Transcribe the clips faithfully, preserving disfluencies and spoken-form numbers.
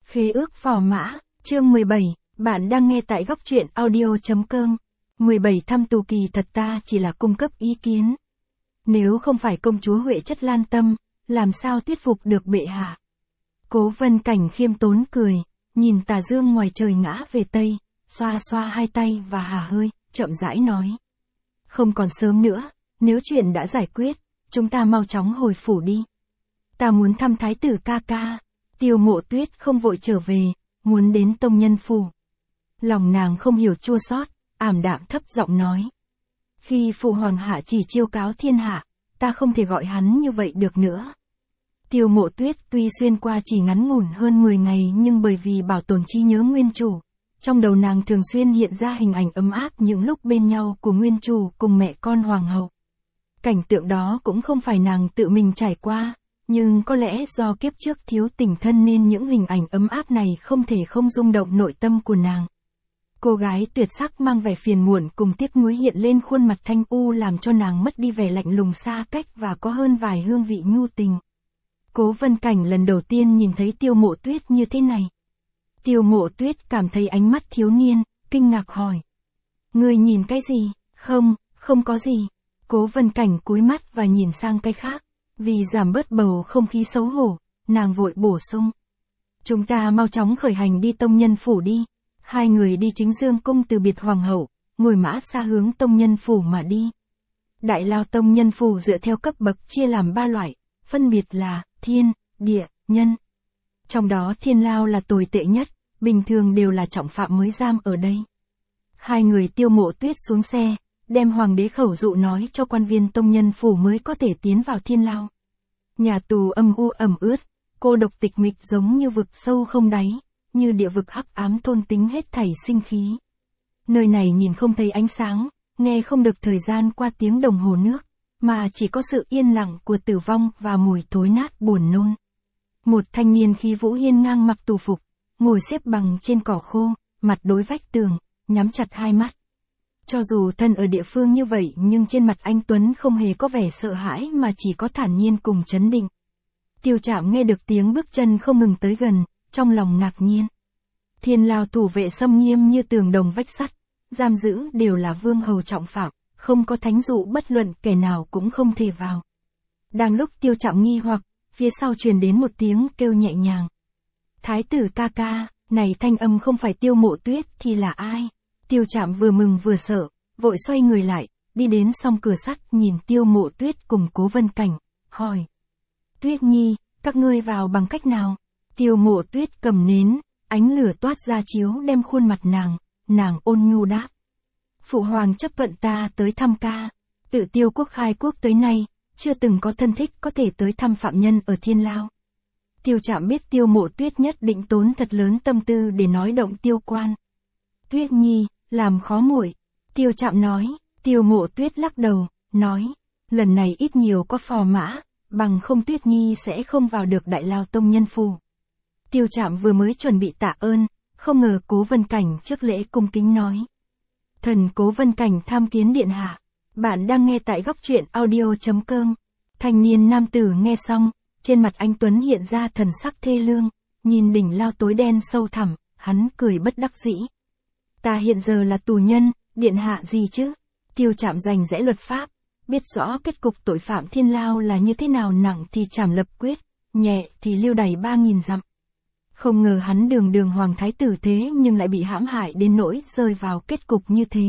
Khế ước phò mã, chương mười bảy, bạn đang nghe tại góc truyện audio.com. mười bảy Thăm tù kỳ thật ta chỉ là cung cấp ý kiến. Nếu không phải công chúa Huệ chất lan tâm, làm sao thuyết phục được bệ hạ. Cố Vân Cảnh khiêm tốn cười, nhìn tà dương ngoài trời ngã về tây, xoa xoa hai tay và hả hơi, chậm rãi nói. Không còn sớm nữa, nếu chuyện đã giải quyết, chúng ta mau chóng hồi phủ đi. Ta muốn thăm thái tử ca ca. Tiêu Mộ Tuyết không vội trở về, muốn đến tông nhân phủ. Lòng nàng không hiểu chua xót, ảm đạm thấp giọng nói. Khi phụ hoàng hạ chỉ chiêu cáo thiên hạ, ta không thể gọi hắn như vậy được nữa. Tiêu Mộ Tuyết tuy xuyên qua chỉ ngắn ngủn hơn mười ngày nhưng bởi vì bảo tồn trí nhớ nguyên chủ, trong đầu nàng thường xuyên hiện ra hình ảnh ấm áp những lúc bên nhau của nguyên chủ cùng mẹ con hoàng hậu. Cảnh tượng đó cũng không phải nàng tự mình trải qua, nhưng có lẽ do kiếp trước thiếu tình thân nên những hình ảnh ấm áp này không thể không rung động nội tâm của nàng. Cô gái tuyệt sắc mang vẻ phiền muộn cùng tiếc nuối hiện lên khuôn mặt thanh u làm cho nàng mất đi vẻ lạnh lùng xa cách và có hơn vài hương vị nhu tình. Cố Vân Cảnh lần đầu tiên nhìn thấy Tiêu Mộ Tuyết như thế này. Tiêu Mộ Tuyết cảm thấy ánh mắt thiếu niên, kinh ngạc hỏi. Ngươi nhìn cái gì? Không, không có gì. Cố Vân Cảnh cúi mắt và nhìn sang cái khác. Vì giảm bớt bầu không khí xấu hổ, nàng vội bổ sung. Chúng ta mau chóng khởi hành đi tông nhân phủ đi. Hai người đi chính dương cung từ biệt hoàng hậu, ngồi mã xa hướng tông nhân phủ mà đi. Đại lao tông nhân phủ dựa theo cấp bậc chia làm ba loại, phân biệt là thiên, địa, nhân. Trong đó thiên lao là tồi tệ nhất, bình thường đều là trọng phạm mới giam ở đây. Hai người Tiêu Mộ Tuyết xuống xe, đem hoàng đế khẩu dụ nói cho quan viên tông nhân phủ mới có thể tiến vào thiên lao. Nhà tù âm u ẩm ướt, cô độc tịch mịch giống như vực sâu không đáy, như địa vực hắc ám thôn tính hết thảy sinh khí. Nơi này nhìn không thấy ánh sáng, nghe không được thời gian qua tiếng đồng hồ nước, mà chỉ có sự yên lặng của tử vong và mùi thối nát buồn nôn. Một thanh niên khí vũ hiên ngang mặc tù phục, ngồi xếp bằng trên cỏ khô, mặt đối vách tường, nhắm chặt hai mắt. Cho dù thân ở địa phương như vậy nhưng trên mặt anh Tuấn không hề có vẻ sợ hãi mà chỉ có thản nhiên cùng chấn định. Tiêu Trạm nghe được tiếng bước chân không ngừng tới gần, trong lòng ngạc nhiên. Thiên lao thủ vệ xâm nghiêm như tường đồng vách sắt, giam giữ đều là vương hầu trọng phạm, không có thánh dụ bất luận kẻ nào cũng không thể vào. Đang lúc Tiêu Trạm nghi hoặc, phía sau truyền đến một tiếng kêu nhẹ nhàng. Thái tử ca ca, này thanh âm không phải Tiêu Mộ Tuyết thì là ai? Tiêu Trạm vừa mừng vừa sợ, vội xoay người lại, đi đến song cửa sắt nhìn Tiêu Mộ Tuyết cùng Cố Vân Cảnh, hỏi. Tuyết Nhi, các ngươi vào bằng cách nào? Tiêu Mộ Tuyết cầm nến, ánh lửa toát ra chiếu đem khuôn mặt nàng, nàng ôn nhu đáp. Phụ hoàng chấp thuận ta tới thăm ca, tự Tiêu quốc khai quốc tới nay, chưa từng có thân thích có thể tới thăm phạm nhân ở thiên lao. Tiêu Trạm biết Tiêu Mộ Tuyết nhất định tốn thật lớn tâm tư để nói động Tiêu quan. Tuyết Nhi, làm khó muội. Tiêu Trạm nói. Tiêu Mộ Tuyết lắc đầu, nói, lần này ít nhiều có phò mã, bằng không Tuyết Nhi sẽ không vào được đại lao tông nhân phủ. Tiêu Trạm vừa mới chuẩn bị tạ ơn, không ngờ Cố Vân Cảnh trước lễ cung kính nói. Thần Cố Vân Cảnh tham kiến điện hạ. Bạn đang nghe tại góc truyện audio.com. Thanh niên nam tử nghe xong, trên mặt anh Tuấn hiện ra thần sắc thê lương, nhìn đỉnh lao tối đen sâu thẳm, hắn cười bất đắc dĩ. Ta hiện giờ là tù nhân, điện hạ gì chứ? Tiêu Trạm rành rẽ luật pháp, biết rõ kết cục tội phạm thiên lao là như thế nào, nặng thì trảm lập quyết, nhẹ thì lưu đày ba nghìn dặm. Không ngờ hắn đường đường hoàng thái tử thế nhưng lại bị hãm hại đến nỗi rơi vào kết cục như thế.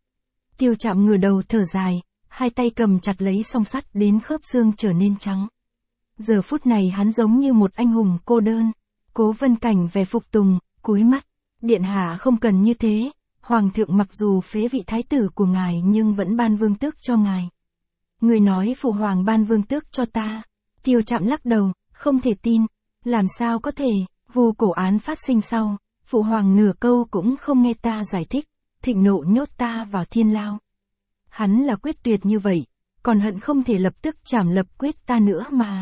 Tiêu Trạm ngửa đầu thở dài, hai tay cầm chặt lấy song sắt đến khớp xương trở nên trắng. Giờ phút này hắn giống như một anh hùng cô đơn. Cố Vân Cảnh về phục tùng, cúi mắt. Điện hạ không cần như thế, hoàng thượng mặc dù phế vị thái tử của ngài nhưng vẫn ban vương tước cho ngài. Người nói phụ hoàng ban vương tước cho ta. Tiêu Trạm lắc đầu, không thể tin. Làm sao có thể, vụ cổ án phát sinh sau, phụ hoàng nửa câu cũng không nghe ta giải thích, thịnh nộ nhốt ta vào thiên lao. Hắn là quyết tuyệt như vậy, còn hận không thể lập tức trảm lập quyết ta nữa mà.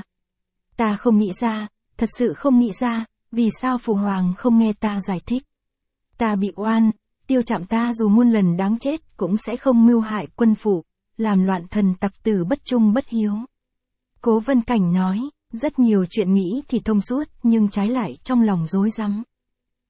Ta không nghĩ ra, thật sự không nghĩ ra, vì sao phụ hoàng không nghe ta giải thích. Ta bị oan, Tiêu Trạm ta dù muôn lần đáng chết cũng sẽ không mưu hại quân phụ, làm loạn thần tặc tử bất trung bất hiếu. Cố Vân Cảnh nói, rất nhiều chuyện nghĩ thì thông suốt nhưng trái lại trong lòng rối rắm.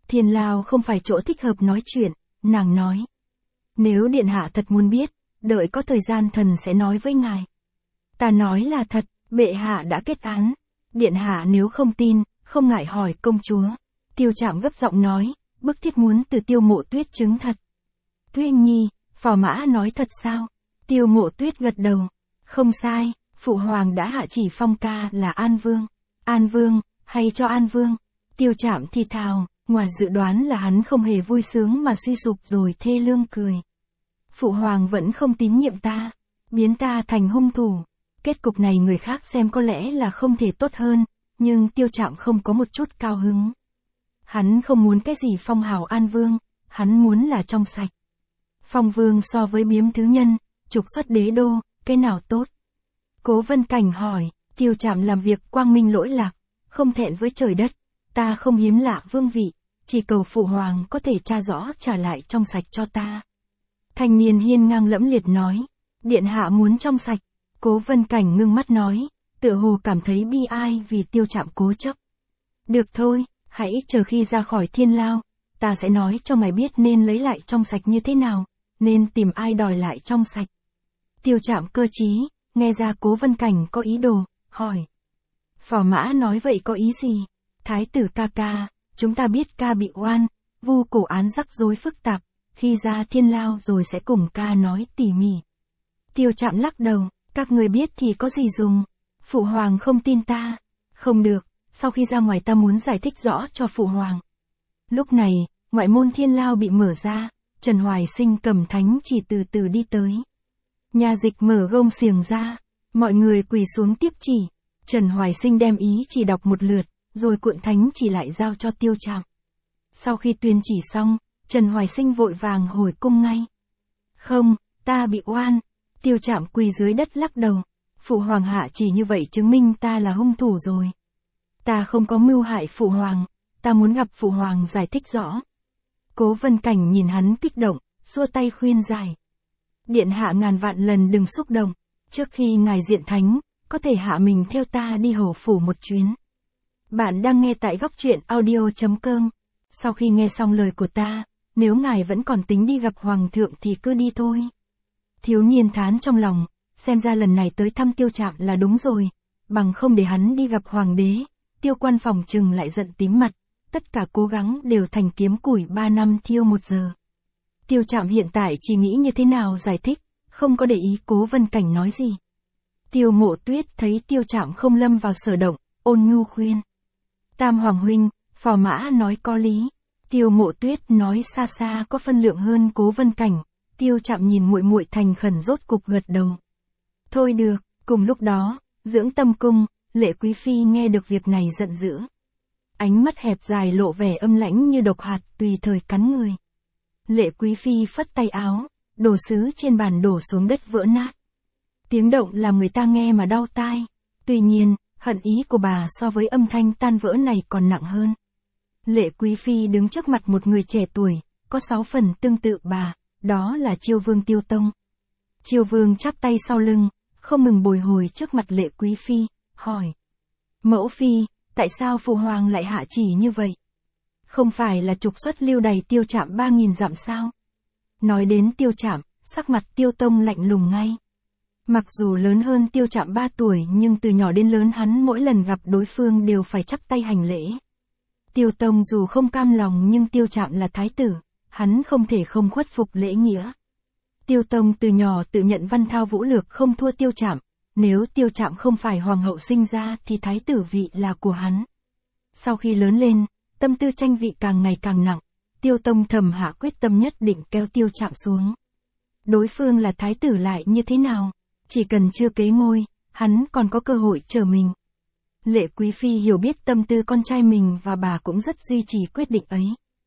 Thiên lao không phải chỗ thích hợp nói chuyện, nàng nói. Nếu điện hạ thật muốn biết, đợi có thời gian thần sẽ nói với ngài. Ta nói là thật, bệ hạ đã kết án. Điện hạ nếu không tin, không ngại hỏi công chúa. Tiêu Trạm gấp giọng nói, bức thiết muốn từ Tiêu Mộ Tuyết chứng thật. Tuyên Nhi, phò mã nói thật sao? Tiêu Mộ Tuyết gật đầu. Không sai, phụ hoàng đã hạ chỉ phong ca là An Vương. An Vương, hay cho An Vương? Tiêu Trạm thì thào, ngoài dự đoán là hắn không hề vui sướng mà suy sụp rồi thê lương cười. Phụ hoàng vẫn không tín nhiệm ta, biến ta thành hung thủ. Kết cục này người khác xem có lẽ là không thể tốt hơn, nhưng Tiêu Trạm không có một chút cao hứng. Hắn không muốn cái gì phong hào An Vương, hắn muốn là trong sạch. Phong Vương so với biếm thứ nhân, trục xuất đế đô, cái nào tốt? Cố Vân Cảnh hỏi, Tiêu Trạm làm việc quang minh lỗi lạc, không thẹn với trời đất, ta không hiếm lạ vương vị, chỉ cầu phụ hoàng có thể tra rõ trả lại trong sạch cho ta. Thanh niên hiên ngang lẫm liệt nói, điện hạ muốn trong sạch. Cố Vân Cảnh ngưng mắt nói, tựa hồ cảm thấy bi ai vì Tiêu Trạm cố chấp. Được thôi, hãy chờ khi ra khỏi thiên lao, ta sẽ nói cho mày biết nên lấy lại trong sạch như thế nào, nên tìm ai đòi lại trong sạch. Tiêu Trạm cơ trí, nghe ra Cố Vân Cảnh có ý đồ, hỏi. Phò mã nói vậy có ý gì? Thái tử ca ca, chúng ta biết ca bị oan, vu cổ án rắc rối phức tạp, khi ra thiên lao rồi sẽ cùng ca nói tỉ mỉ. Tiêu Trạm lắc đầu. Các người biết thì có gì dùng, phụ hoàng không tin ta, không được, sau khi ra ngoài ta muốn giải thích rõ cho phụ hoàng. Lúc này, ngoại môn thiên lao bị mở ra, Trần Hoài Sinh cầm thánh chỉ từ từ đi tới. Nha dịch mở gông xiềng ra, mọi người quỳ xuống tiếp chỉ, Trần Hoài Sinh đem ý chỉ đọc một lượt, rồi cuộn thánh chỉ lại giao cho Tiêu Trạm. Sau khi tuyên chỉ xong, Trần Hoài Sinh vội vàng hồi cung ngay. Không, ta bị oan. Tiêu Trạm quỳ dưới đất lắc đầu, phụ hoàng hạ chỉ như vậy chứng minh ta là hung thủ rồi. Ta không có mưu hại phụ hoàng, ta muốn gặp phụ hoàng giải thích rõ. Cố Vân Cảnh nhìn hắn kích động, xua tay khuyên giải. Điện hạ ngàn vạn lần đừng xúc động, trước khi ngài diện thánh, có thể hạ mình theo ta đi hầu phủ một chuyến. Bạn đang nghe tại góc truyện audio chấm com. Sau khi nghe xong lời của ta, nếu ngài vẫn còn tính đi gặp hoàng thượng thì cứ đi thôi. Thiếu niên thán trong lòng, xem ra lần này tới thăm Tiêu Trạm là đúng rồi, bằng không để hắn đi gặp hoàng đế, Tiêu Quan phòng chừng lại giận tím mặt, tất cả cố gắng đều thành kiếm củi ba năm thiêu một giờ. Tiêu Trạm hiện tại chỉ nghĩ như thế nào giải thích, không có để ý Cố Vân Cảnh nói gì. Tiêu Mộ Tuyết thấy Tiêu Trạm không lâm vào sở động, ôn nhu khuyên. Tam Hoàng huynh, phò mã nói có lý. Tiêu Mộ Tuyết nói xa xa có phân lượng hơn Cố Vân Cảnh. Tiêu Trạm nhìn muội muội thành khẩn rốt cục gật đầu. Thôi được, cùng lúc đó, dưỡng tâm cung, Lệ Quý Phi nghe được việc này giận dữ. Ánh mắt hẹp dài lộ vẻ âm lãnh như độc hạt tùy thời cắn người. Lệ Quý Phi phất tay áo, đồ sứ trên bàn đổ xuống đất vỡ nát. Tiếng động làm người ta nghe mà đau tai. Tuy nhiên, hận ý của bà so với âm thanh tan vỡ này còn nặng hơn. Lệ Quý Phi đứng trước mặt một người trẻ tuổi, có sáu phần tương tự bà. Đó là Chiêu Vương Tiêu Tông. Chiêu Vương chắp tay sau lưng, không ngừng bồi hồi trước mặt Lệ Quý Phi, hỏi. Mẫu Phi, tại sao phụ hoàng lại hạ chỉ như vậy? Không phải là trục xuất lưu đày Tiêu Trạm ba nghìn dặm sao? Nói đến Tiêu Trạm, sắc mặt Tiêu Tông lạnh lùng ngay. Mặc dù lớn hơn Tiêu Trạm ba tuổi nhưng từ nhỏ đến lớn hắn mỗi lần gặp đối phương đều phải chắp tay hành lễ. Tiêu Tông dù không cam lòng nhưng Tiêu Trạm là thái tử. Hắn không thể không khuất phục lễ nghĩa. Tiêu Tông từ nhỏ tự nhận văn thao vũ lược không thua Tiêu Trạm, nếu Tiêu Trạm không phải hoàng hậu sinh ra thì thái tử vị là của hắn. Sau khi lớn lên, tâm tư tranh vị càng ngày càng nặng, Tiêu Tông thầm hạ quyết tâm nhất định kéo Tiêu Trạm xuống. Đối phương là thái tử lại như thế nào, chỉ cần chưa kế ngôi, hắn còn có cơ hội chờ mình. Lệ Quý Phi hiểu biết tâm tư con trai mình và bà cũng rất duy trì quyết định ấy.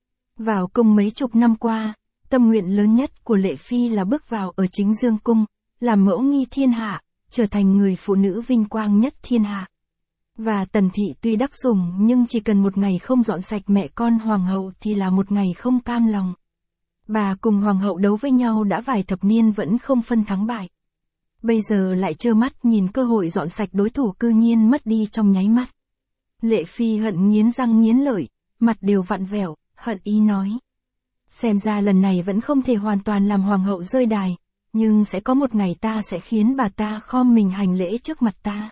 Vào cung mấy chục năm qua, tâm nguyện lớn nhất của Lệ Phi là bước vào ở chính dương cung, làm mẫu nghi thiên hạ, trở thành người phụ nữ vinh quang nhất thiên hạ. Và Tần Thị tuy đắc sủng nhưng chỉ cần một ngày không dọn sạch mẹ con hoàng hậu thì là một ngày không cam lòng. Bà cùng hoàng hậu đấu với nhau đã vài thập niên vẫn không phân thắng bại. Bây giờ lại trơ mắt nhìn cơ hội dọn sạch đối thủ cư nhiên mất đi trong nháy mắt. Lệ Phi hận nghiến răng nghiến lợi, mặt đều vặn vẹo, hận ý nói. Xem ra lần này vẫn không thể hoàn toàn làm hoàng hậu rơi đài, nhưng sẽ có một ngày ta sẽ khiến bà ta khom mình hành lễ trước mặt ta.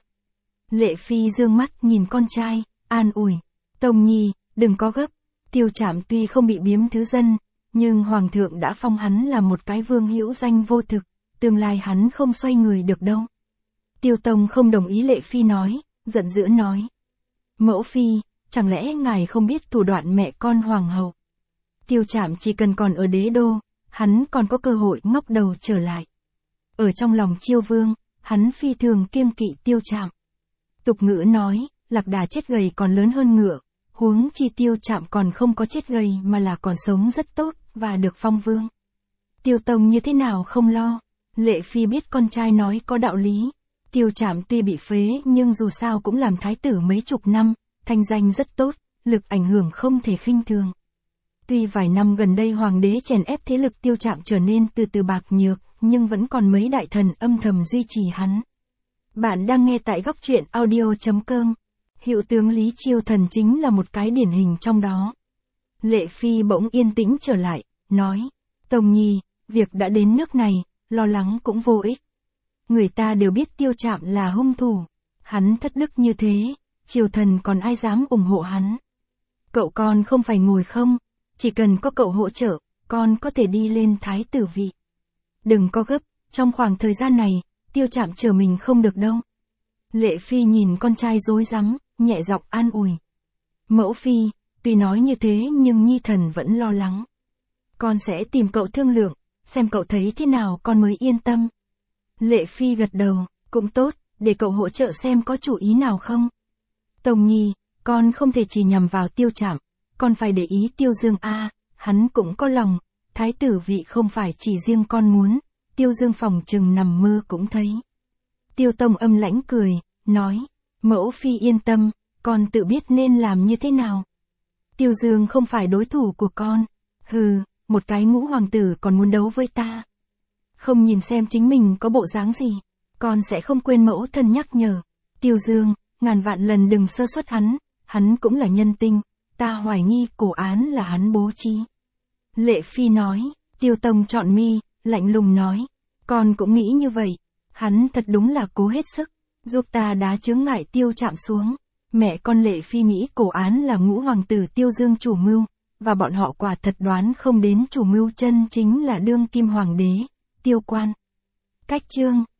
Lệ Phi dương mắt nhìn con trai, an ủi. Tông Nhi, đừng có gấp. Tiêu Trạm tuy không bị biếm thứ dân, nhưng Hoàng thượng đã phong hắn là một cái vương hữu danh vô thực, tương lai hắn không xoay người được đâu. Tiêu Tông không đồng ý Lệ Phi nói, giận dữ nói. Mẫu Phi, chẳng lẽ ngài không biết thủ đoạn mẹ con Hoàng hậu? Tiêu Trạm chỉ cần còn ở đế đô, hắn còn có cơ hội ngóc đầu trở lại. Ở trong lòng Chiêu Vương, hắn phi thường kiêng kỵ Tiêu Trạm. Tục ngữ nói, lạc đà chết gầy còn lớn hơn ngựa, huống chi Tiêu Trạm còn không có chết gầy mà là còn sống rất tốt, và được phong vương. Tiêu Tông như thế nào không lo, Lệ Phi biết con trai nói có đạo lý. Tiêu Trạm tuy bị phế nhưng dù sao cũng làm thái tử mấy chục năm, thanh danh rất tốt, lực ảnh hưởng không thể khinh thường. Tuy vài năm gần đây hoàng đế chèn ép thế lực Tiêu Trạm trở nên từ từ bạc nhược, nhưng vẫn còn mấy đại thần âm thầm duy trì hắn. Bạn đang nghe tại góc truyện audio chấm com. Hiệu tướng Lý Chiêu Thần chính là một cái điển hình trong đó. Lệ Phi bỗng yên tĩnh trở lại, nói. Tông Nhi, việc đã đến nước này, lo lắng cũng vô ích. Người ta đều biết Tiêu Trạm là hung thủ. Hắn thất đức như thế, Chiêu Thần còn ai dám ủng hộ hắn. Cậu con không phải ngồi không, chỉ cần có cậu hỗ trợ, con có thể đi lên thái tử vị. Đừng có gấp, trong khoảng thời gian này, Tiêu Trạm chờ mình không được đâu. Lệ Phi nhìn con trai rối rắm, nhẹ giọng an ủi. Mẫu Phi, tuy nói như thế nhưng Nhi Thần vẫn lo lắng. Con sẽ tìm cậu thương lượng, xem cậu thấy thế nào con mới yên tâm. Lệ Phi gật đầu, cũng tốt, để cậu hỗ trợ xem có chủ ý nào không. Tông Nhi, con không thể chỉ nhằm vào Tiêu Trạm, con phải để ý Tiêu Dương a, hắn cũng có lòng, thái tử vị không phải chỉ riêng con muốn, Tiêu Dương phòng chừng nằm mơ cũng thấy. Tiêu Tông âm lãnh cười, nói, mẫu Phi yên tâm, con tự biết nên làm như thế nào. Tiêu Dương không phải đối thủ của con, hừ, một cái ngũ hoàng tử còn muốn đấu với ta. Không nhìn xem chính mình có bộ dáng gì, con sẽ không quên mẫu thân nhắc nhở. Tiêu Dương, ngàn vạn lần đừng sơ suất hắn, hắn cũng là nhân tinh, ta hoài nghi cổ án là hắn bố trí. Lệ Phi nói, Tiêu Tông trọn mi, lạnh lùng nói, con cũng nghĩ như vậy, hắn thật đúng là cố hết sức, giúp ta đá chướng ngại Tiêu Trạm xuống. Mẹ con Lệ Phi nghĩ cổ án là ngũ hoàng tử Tiêu Dương chủ mưu, và bọn họ quả thật đoán không đến chủ mưu chân chính là đương kim hoàng đế, Tiêu Quan. Cách chương